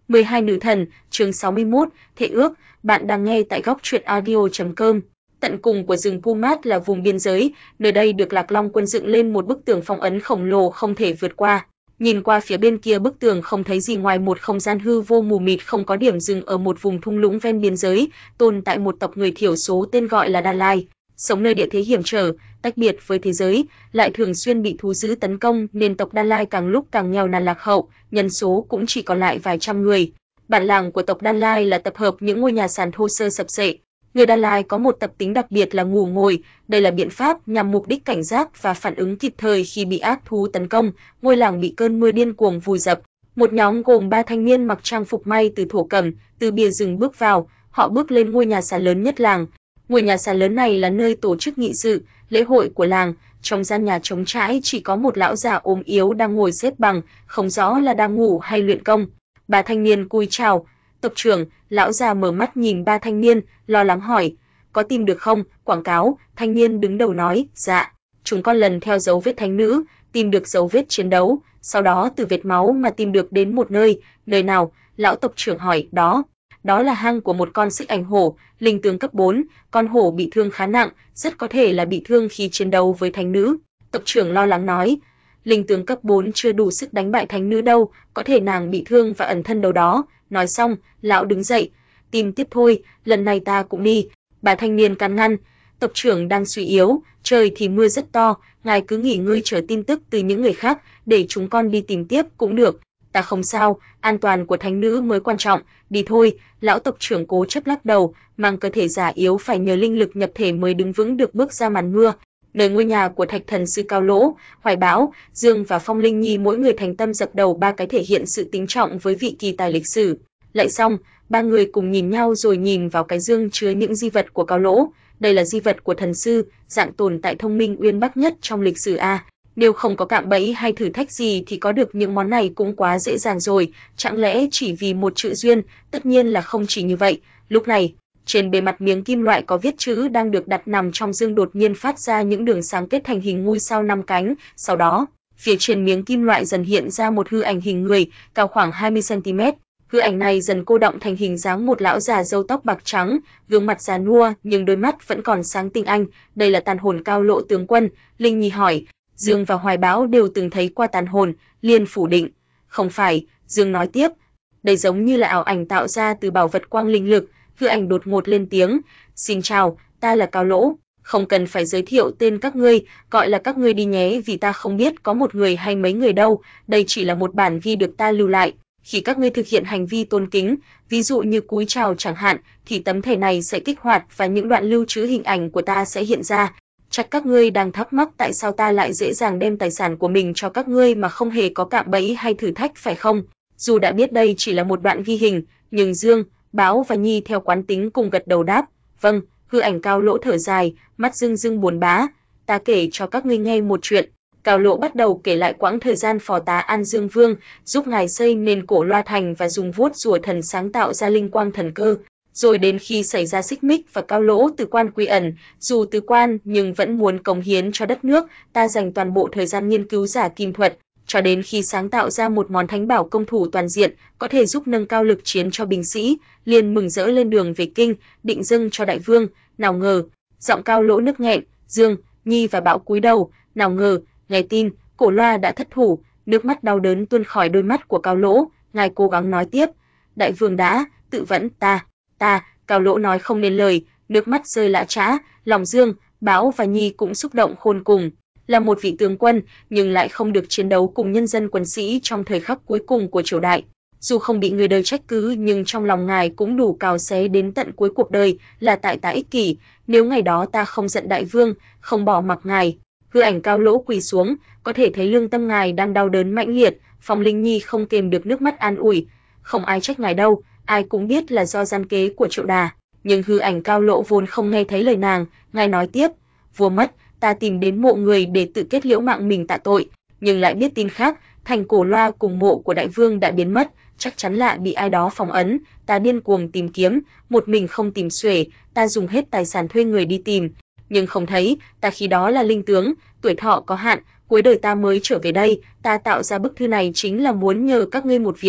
12 nữ thần, chương 61, Thệ ước, bạn đang nghe tại góc truyện audio.com. Tận cùng của rừng Pumat là vùng biên giới, nơi đây được Lạc Long quân dựng lên một bức tường phong ấn khổng lồ không thể vượt qua. Nhìn qua phía bên kia bức tường không thấy gì ngoài một không gian hư vô mù mịt không có điểm dừng ở một vùng thung lũng ven biên giới, tồn tại một tộc người thiểu số tên gọi là Đan Lai. Sống nơi địa thế hiểm trở, tách biệt với thế giới, lại thường xuyên bị thú dữ tấn công nên tộc Đan Lai càng lúc càng nghèo nàn lạc hậu, nhân số cũng chỉ còn lại vài trăm người. Bản làng của tộc Đan Lai là tập hợp những ngôi nhà sàn thô sơ sập xệ. Người Đan Lai có một tập tính đặc biệt là ngủ ngồi, đây là biện pháp nhằm mục đích cảnh giác và phản ứng kịp thời khi bị ác thú tấn công. Ngôi làng bị cơn mưa điên cuồng vùi dập. Một nhóm gồm 3 thanh niên mặc trang phục may từ thổ cẩm, từ bìa rừng bước vào, họ bước lên ngôi nhà sàn lớn nhất làng. Ngôi nhà sàn lớn này là nơi tổ chức nghị sự, lễ hội của làng. Trong gian nhà trống trải chỉ có một lão già ốm yếu đang ngồi xếp bằng, không rõ là đang ngủ hay luyện công. Bà thanh niên cúi chào, tộc trưởng. Lão già mở mắt nhìn ba thanh niên, lo lắng hỏi, có tìm được không? Quảng cáo. Thanh niên đứng đầu nói, dạ. Chúng con lần theo dấu vết thánh nữ, tìm được dấu vết chiến đấu, sau đó từ vết máu mà tìm được đến một nơi. Nơi nào? Lão tộc trưởng hỏi. Đó là hang của một con xích ảnh hổ, linh tướng cấp 4, con hổ bị thương khá nặng, rất có thể là bị thương khi chiến đấu với thánh nữ. Tộc trưởng lo lắng nói, linh tướng cấp 4 chưa đủ sức đánh bại thánh nữ đâu, có thể nàng bị thương và ẩn thân đâu đó. Nói xong, lão đứng dậy, tìm tiếp thôi, lần này ta cũng đi. Bà thanh niên can ngăn, tộc trưởng đang suy yếu, trời thì mưa rất to, ngài cứ nghỉ ngơi chờ tin tức từ những người khác, để chúng con đi tìm tiếp cũng được. Ta không sao, an toàn của thánh nữ mới quan trọng, đi thôi. Lão tộc trưởng cố chấp lắc đầu, mang cơ thể già yếu phải nhờ linh lực nhập thể mới đứng vững được bước ra màn mưa. Nơi ngôi nhà của Thạch Thần sư Cao Lỗ, Hoài Bão, Dương và Phong Linh Nhi mỗi người thành tâm dập đầu ba cái thể hiện sự kính trọng với vị kỳ tài lịch sử. Lạy xong, ba người cùng nhìn nhau rồi nhìn vào cái dương chứa những di vật của Cao Lỗ. Đây là di vật của thần sư, dạng tồn tại thông minh uyên bác nhất trong lịch sử a. Nếu không có cạm bẫy hay thử thách gì thì có được những món này cũng quá dễ dàng rồi, chẳng lẽ chỉ vì một chữ duyên? Tất nhiên là không chỉ như vậy. Lúc này, trên bề mặt miếng kim loại có viết chữ đang được đặt nằm trong dương đột nhiên phát ra những đường sáng kết thành hình ngôi sao 5 cánh, sau đó, phía trên miếng kim loại dần hiện ra một hư ảnh hình người, cao khoảng 20 cm. Hư ảnh này dần cô đọng thành hình dáng một lão già râu tóc bạc trắng, gương mặt già nua nhưng đôi mắt vẫn còn sáng tinh anh, đây là tàn hồn Cao Lỗ tướng quân. Linh Nhi hỏi, Dương và Hoài Bão đều từng thấy qua tàn hồn, liền phủ định. Không phải, Dương nói tiếp, đây giống như là ảo ảnh tạo ra từ bảo vật quang linh lực. Hư ảnh đột ngột lên tiếng, xin chào, ta là Cao Lỗ, không cần phải giới thiệu tên các ngươi, gọi là các ngươi đi nhé vì ta không biết có một người hay mấy người đâu, đây chỉ là một bản ghi được ta lưu lại. Khi các ngươi thực hiện hành vi tôn kính, ví dụ như cúi chào chẳng hạn, thì tấm thẻ này sẽ kích hoạt và những đoạn lưu trữ hình ảnh của ta sẽ hiện ra. Chắc các ngươi đang thắc mắc tại sao ta lại dễ dàng đem tài sản của mình cho các ngươi mà không hề có cạm bẫy hay thử thách phải không? Dù đã biết đây chỉ là một đoạn ghi hình, nhưng Dương, Báo và Nhi theo quán tính cùng gật đầu đáp, vâng. Hư ảnh Cao Lỗ thở dài, mắt rưng rưng buồn bã, ta kể cho các ngươi nghe một chuyện. Cao Lỗ bắt đầu kể lại quãng thời gian phò tá An Dương Vương giúp ngài xây nên Cổ Loa Thành và dùng vuốt rùa thần sáng tạo ra linh quang thần cơ. Rồi đến khi xảy ra xích mích và Cao Lỗ từ quan quy ẩn, dù từ quan nhưng vẫn muốn cống hiến cho đất nước, ta dành toàn bộ thời gian nghiên cứu giả kim thuật, cho đến khi sáng tạo ra một món thánh bảo công thủ toàn diện, có thể giúp nâng cao lực chiến cho binh sĩ, liền mừng rỡ lên đường về kinh, định dâng cho đại vương. Nào ngờ, giọng Cao Lỗ nức nghẹn, Dương, Nhi và Bão cúi đầu, nào ngờ, nghe tin, Cổ Loa đã thất thủ, nước mắt đau đớn tuôn khỏi đôi mắt của Cao Lỗ, ngài cố gắng nói tiếp, đại vương đã tự vẫn ta, Cao Lỗ nói không nên lời, nước mắt rơi lã chã, lòng Dương, Bão và Nhi cũng xúc động khôn cùng. Là một vị tướng quân, nhưng lại không được chiến đấu cùng nhân dân quân sĩ trong thời khắc cuối cùng của triều đại. Dù không bị người đời trách cứ nhưng trong lòng ngài cũng đủ cào xé đến tận cuối cuộc đời, là tại ta ích kỷ, nếu ngày đó ta không giận đại vương, không bỏ mặc ngài. Hư ảnh Cao Lỗ quỳ xuống, có thể thấy lương tâm ngài đang đau đớn mãnh liệt. Phong Linh Nhi không kềm được nước mắt an ủi, không ai trách ngài đâu, ai cũng biết là do gian kế của Triệu Đà. Nhưng hư ảnh Cao Lỗ vốn không nghe thấy lời nàng, ngài nói tiếp, vua mất, ta tìm đến mộ người để tự kết liễu mạng mình tạ tội, nhưng lại biết tin khác, thành Cổ Loa cùng mộ của đại vương đã biến mất, chắc chắn là bị ai đó phong ấn. Ta điên cuồng tìm kiếm, một mình không tìm xuể, ta dùng hết tài sản thuê người đi tìm, nhưng không thấy. Ta khi đó là linh tướng, tuổi thọ có hạn, cuối đời ta mới trở về đây. Ta tạo ra bức thư này chính là muốn nhờ các ngươi một việc,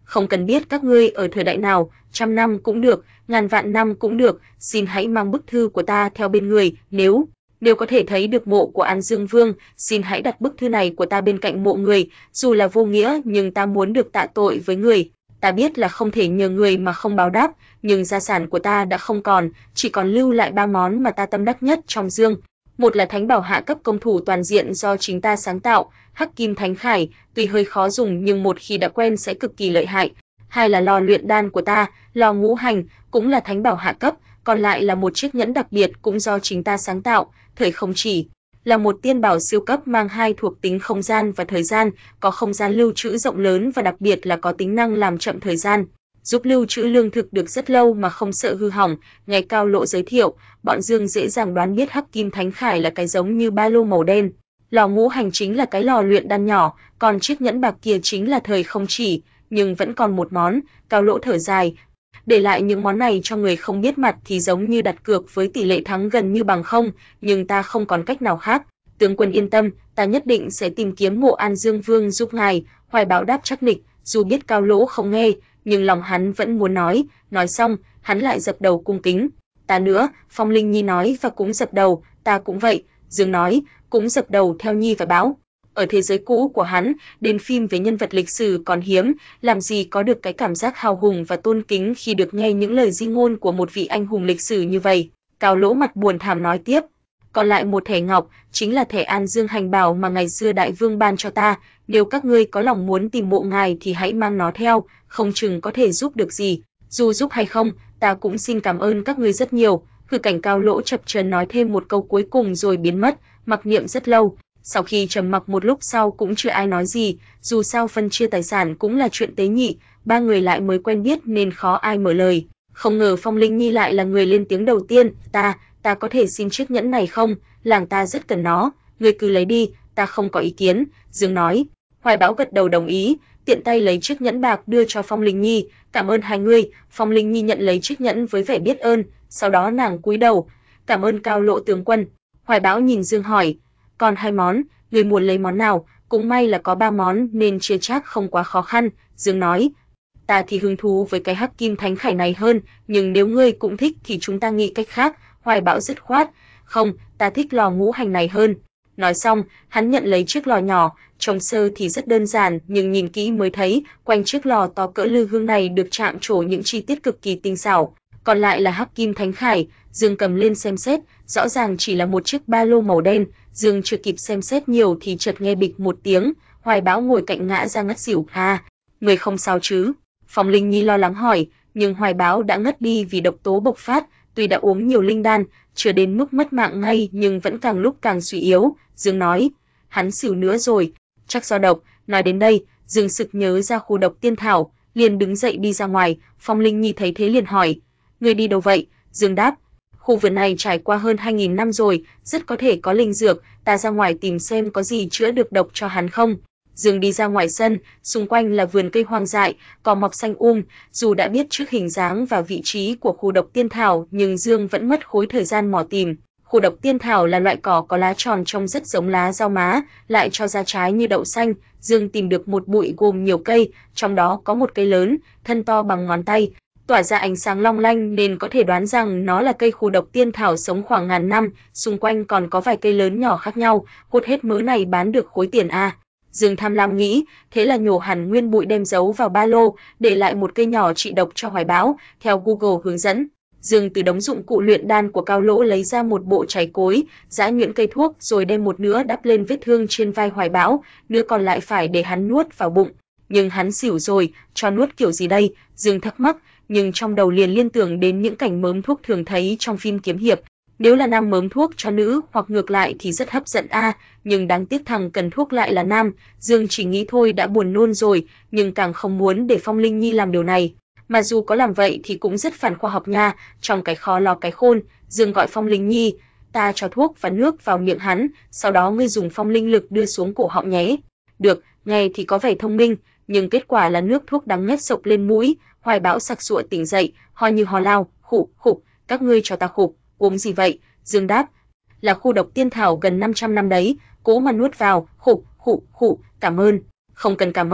Không cần biết các ngươi ở thời đại nào, 100 năm cũng được, ngàn vạn năm cũng được, xin hãy mang bức thư của ta theo bên người, nếu có thể thấy được mộ của An Dương Vương, xin hãy đặt bức thư này của ta bên cạnh mộ người, dù là vô nghĩa nhưng ta muốn được tạ tội với người. Ta biết là không thể nhờ người mà không báo đáp, nhưng gia sản của ta đã không còn, chỉ còn lưu lại 3 món mà ta tâm đắc nhất trong Dương. Một là thánh bảo hạ cấp công thủ toàn diện do chính ta sáng tạo, Hắc Kim Thánh Khải, tuy hơi khó dùng nhưng một khi đã quen sẽ cực kỳ lợi hại. Hai là lò luyện đan của ta, lò ngũ hành, cũng là thánh bảo hạ cấp, còn lại là một chiếc nhẫn đặc biệt cũng do chính ta sáng tạo, thời không chỉ là một tiên bảo siêu cấp mang hai thuộc tính không gian và thời gian, có không gian lưu trữ rộng lớn và đặc biệt là có tính năng làm chậm thời gian, giúp lưu trữ lương thực được rất lâu mà không sợ hư hỏng. Nghe Cao Lộ giới thiệu, bọn Dương dễ dàng đoán biết Hắc Kim Thánh Khải là cái giống như ba lô màu đen, lò ngũ hành chính là cái lò luyện đan nhỏ, còn chiếc nhẫn bạc kia chính là thời không chỉ, nhưng vẫn còn một món. Cao Lỗ thở dài, để lại những món này cho người không biết mặt thì giống như đặt cược với tỷ lệ thắng gần như bằng không, nhưng ta không còn cách nào khác. Tướng quân yên tâm, ta nhất định sẽ tìm kiếm mộ An Dương Vương giúp ngài. Hoài Bão đáp chắc nịch, dù biết Cao Lỗ không nghe, nhưng lòng hắn vẫn muốn nói xong, hắn lại dập đầu cung kính. Ta nữa, Phong Linh Nhi nói và cũng dập đầu, ta cũng vậy, Dương nói, cũng dập đầu theo Nhi và Bão. Ở thế giới cũ của hắn, đến phim về nhân vật lịch sử còn hiếm, làm gì có được cái cảm giác hào hùng và tôn kính khi được nghe những lời di ngôn của một vị anh hùng lịch sử như vậy. Cao Lỗ mặt buồn thảm nói tiếp, còn lại một thẻ ngọc, chính là thẻ An Dương hành bảo mà ngày xưa đại vương ban cho ta, nếu các ngươi có lòng muốn tìm mộ ngài thì hãy mang nó theo, không chừng có thể giúp được gì. Dù giúp hay không, ta cũng xin cảm ơn các ngươi rất nhiều. Hư Cảnh Cao Lỗ chập chờn nói thêm một câu cuối cùng rồi biến mất, mặc niệm rất lâu. Sau khi trầm mặc một lúc sau cũng chưa ai nói gì, dù sao phân chia tài sản cũng là chuyện tế nhị, ba người lại mới quen biết nên khó ai mở lời. Không ngờ Phong Linh Nhi lại là người lên tiếng đầu tiên, ta có thể xin chiếc nhẫn này không? Làng ta rất cần nó, ngươi cứ lấy đi, ta không có ý kiến, Dương nói. Hoài Bão gật đầu đồng ý, tiện tay lấy chiếc nhẫn bạc đưa cho Phong Linh Nhi, cảm ơn hai ngươi. Phong Linh Nhi nhận lấy chiếc nhẫn với vẻ biết ơn, sau đó nàng cúi đầu, cảm ơn Cao Lộ tướng quân. Hoài Bão nhìn Dương hỏi, còn 2 món, người muốn lấy món nào? Cũng may là có 3 món nên chia chác không quá khó khăn, Dương nói. Ta thì hứng thú với cái Hắc Kim Thánh Khải này hơn, nhưng nếu ngươi cũng thích thì chúng ta nghĩ cách khác. Hoài Bão dứt khoát, không, ta thích lò ngũ hành này hơn. Nói xong, hắn nhận lấy chiếc lò nhỏ, trông sơ thì rất đơn giản, nhưng nhìn kỹ mới thấy, quanh chiếc lò to cỡ lư hương này được chạm trổ những chi tiết cực kỳ tinh xảo. Còn lại là Hắc Kim Thánh Khải, Dương cầm lên xem xét, rõ ràng chỉ là một chiếc ba lô màu đen, Dương chưa kịp xem xét nhiều thì chợt nghe bịch một tiếng, Hoài Bão ngồi cạnh ngã ra ngất xỉu. Người không sao chứ? Phong Linh Nhi lo lắng hỏi, nhưng Hoài Bão đã ngất đi vì độc tố bộc phát, tuy đã uống nhiều linh đan, chưa đến mức mất mạng ngay nhưng vẫn càng lúc càng suy yếu. Dương nói, hắn xỉu nữa rồi, chắc do độc. Nói đến đây, Dương sực nhớ ra khu độc tiên thảo, liền đứng dậy đi ra ngoài. Phong Linh Nhi thấy thế liền hỏi, người đi đâu vậy? Dương đáp, khu vườn này trải qua hơn 2000 năm rồi, rất có thể có linh dược, ta ra ngoài tìm xem có gì chữa được độc cho hắn không. Dương đi ra ngoài sân, xung quanh là vườn cây hoang dại, cỏ mọc xanh dù đã biết trước hình dáng và vị trí của khu độc tiên thảo, nhưng Dương vẫn mất khối thời gian mò tìm. Khu độc tiên thảo là loại cỏ có lá tròn trông rất giống lá rau má, lại cho ra trái như đậu xanh. Dương tìm được một bụi gồm nhiều cây, trong đó có một cây lớn, thân to bằng ngón tay, tỏa ra ánh sáng long lanh nên có thể đoán rằng nó là cây khu độc tiên thảo sống khoảng ngàn năm. Xung quanh còn có vài cây lớn nhỏ khác nhau, hút hết mớ này bán được khối tiền a. Dương tham lam nghĩ, thế là nhổ hẳn nguyên bụi đem giấu vào ba lô, để lại một cây nhỏ trị độc cho Hoài Bão, theo Google hướng dẫn. Dương từ đống dụng cụ luyện đan của Cao Lỗ lấy ra một bộ chải cối, giã nhuyễn cây thuốc rồi đem một nửa đắp lên vết thương trên vai Hoài Bão, nửa còn lại phải để hắn nuốt vào bụng. Nhưng hắn xỉu rồi, cho nuốt kiểu gì đây? Dương thắc mắc, nhưng trong đầu liền liên tưởng đến những cảnh mớm thuốc thường thấy trong phim kiếm hiệp. Nếu là nam mớm thuốc cho nữ hoặc ngược lại thì rất hấp dẫn nhưng đáng tiếc thằng cần thuốc lại là nam. Dương chỉ nghĩ thôi đã buồn nôn rồi, nhưng càng không muốn để Phong Linh Nhi làm điều này. Mà dù có làm vậy thì cũng rất phản khoa học nha, trong cái khó lo cái khôn. Dương gọi Phong Linh Nhi, ta cho thuốc và nước vào miệng hắn, sau đó ngươi dùng phong linh lực đưa xuống cổ họng nhé. Được, nghe thì có vẻ thông minh, nhưng kết quả là nước thuốc đắng ngắt sộc lên mũi. Hoài Bão sặc sụa tỉnh dậy, ho như ho lao, khụ khụ, các ngươi cho ta khụ, uống gì vậy? Dương đáp, là khu độc tiên thảo gần 500 năm đấy, cố mà nuốt vào, khụ khụ khụ, cảm ơn. Không cần cảm ơn,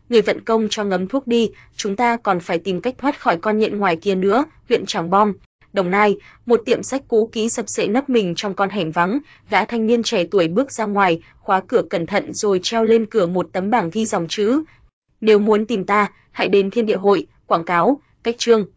người vận công cho ngấm thuốc đi, chúng ta còn phải tìm cách thoát khỏi con nhện ngoài kia nữa. Huyện Trảng Bom, Đồng Nai, một tiệm sách cũ kỹ sập xệ nấp mình trong con hẻm vắng, gã thanh niên trẻ tuổi bước ra ngoài, khóa cửa cẩn thận rồi treo lên cửa một tấm bảng ghi dòng chữ: Nếu muốn tìm ta, hãy đến Thiên Địa Hội. Quảng cáo, cách trương.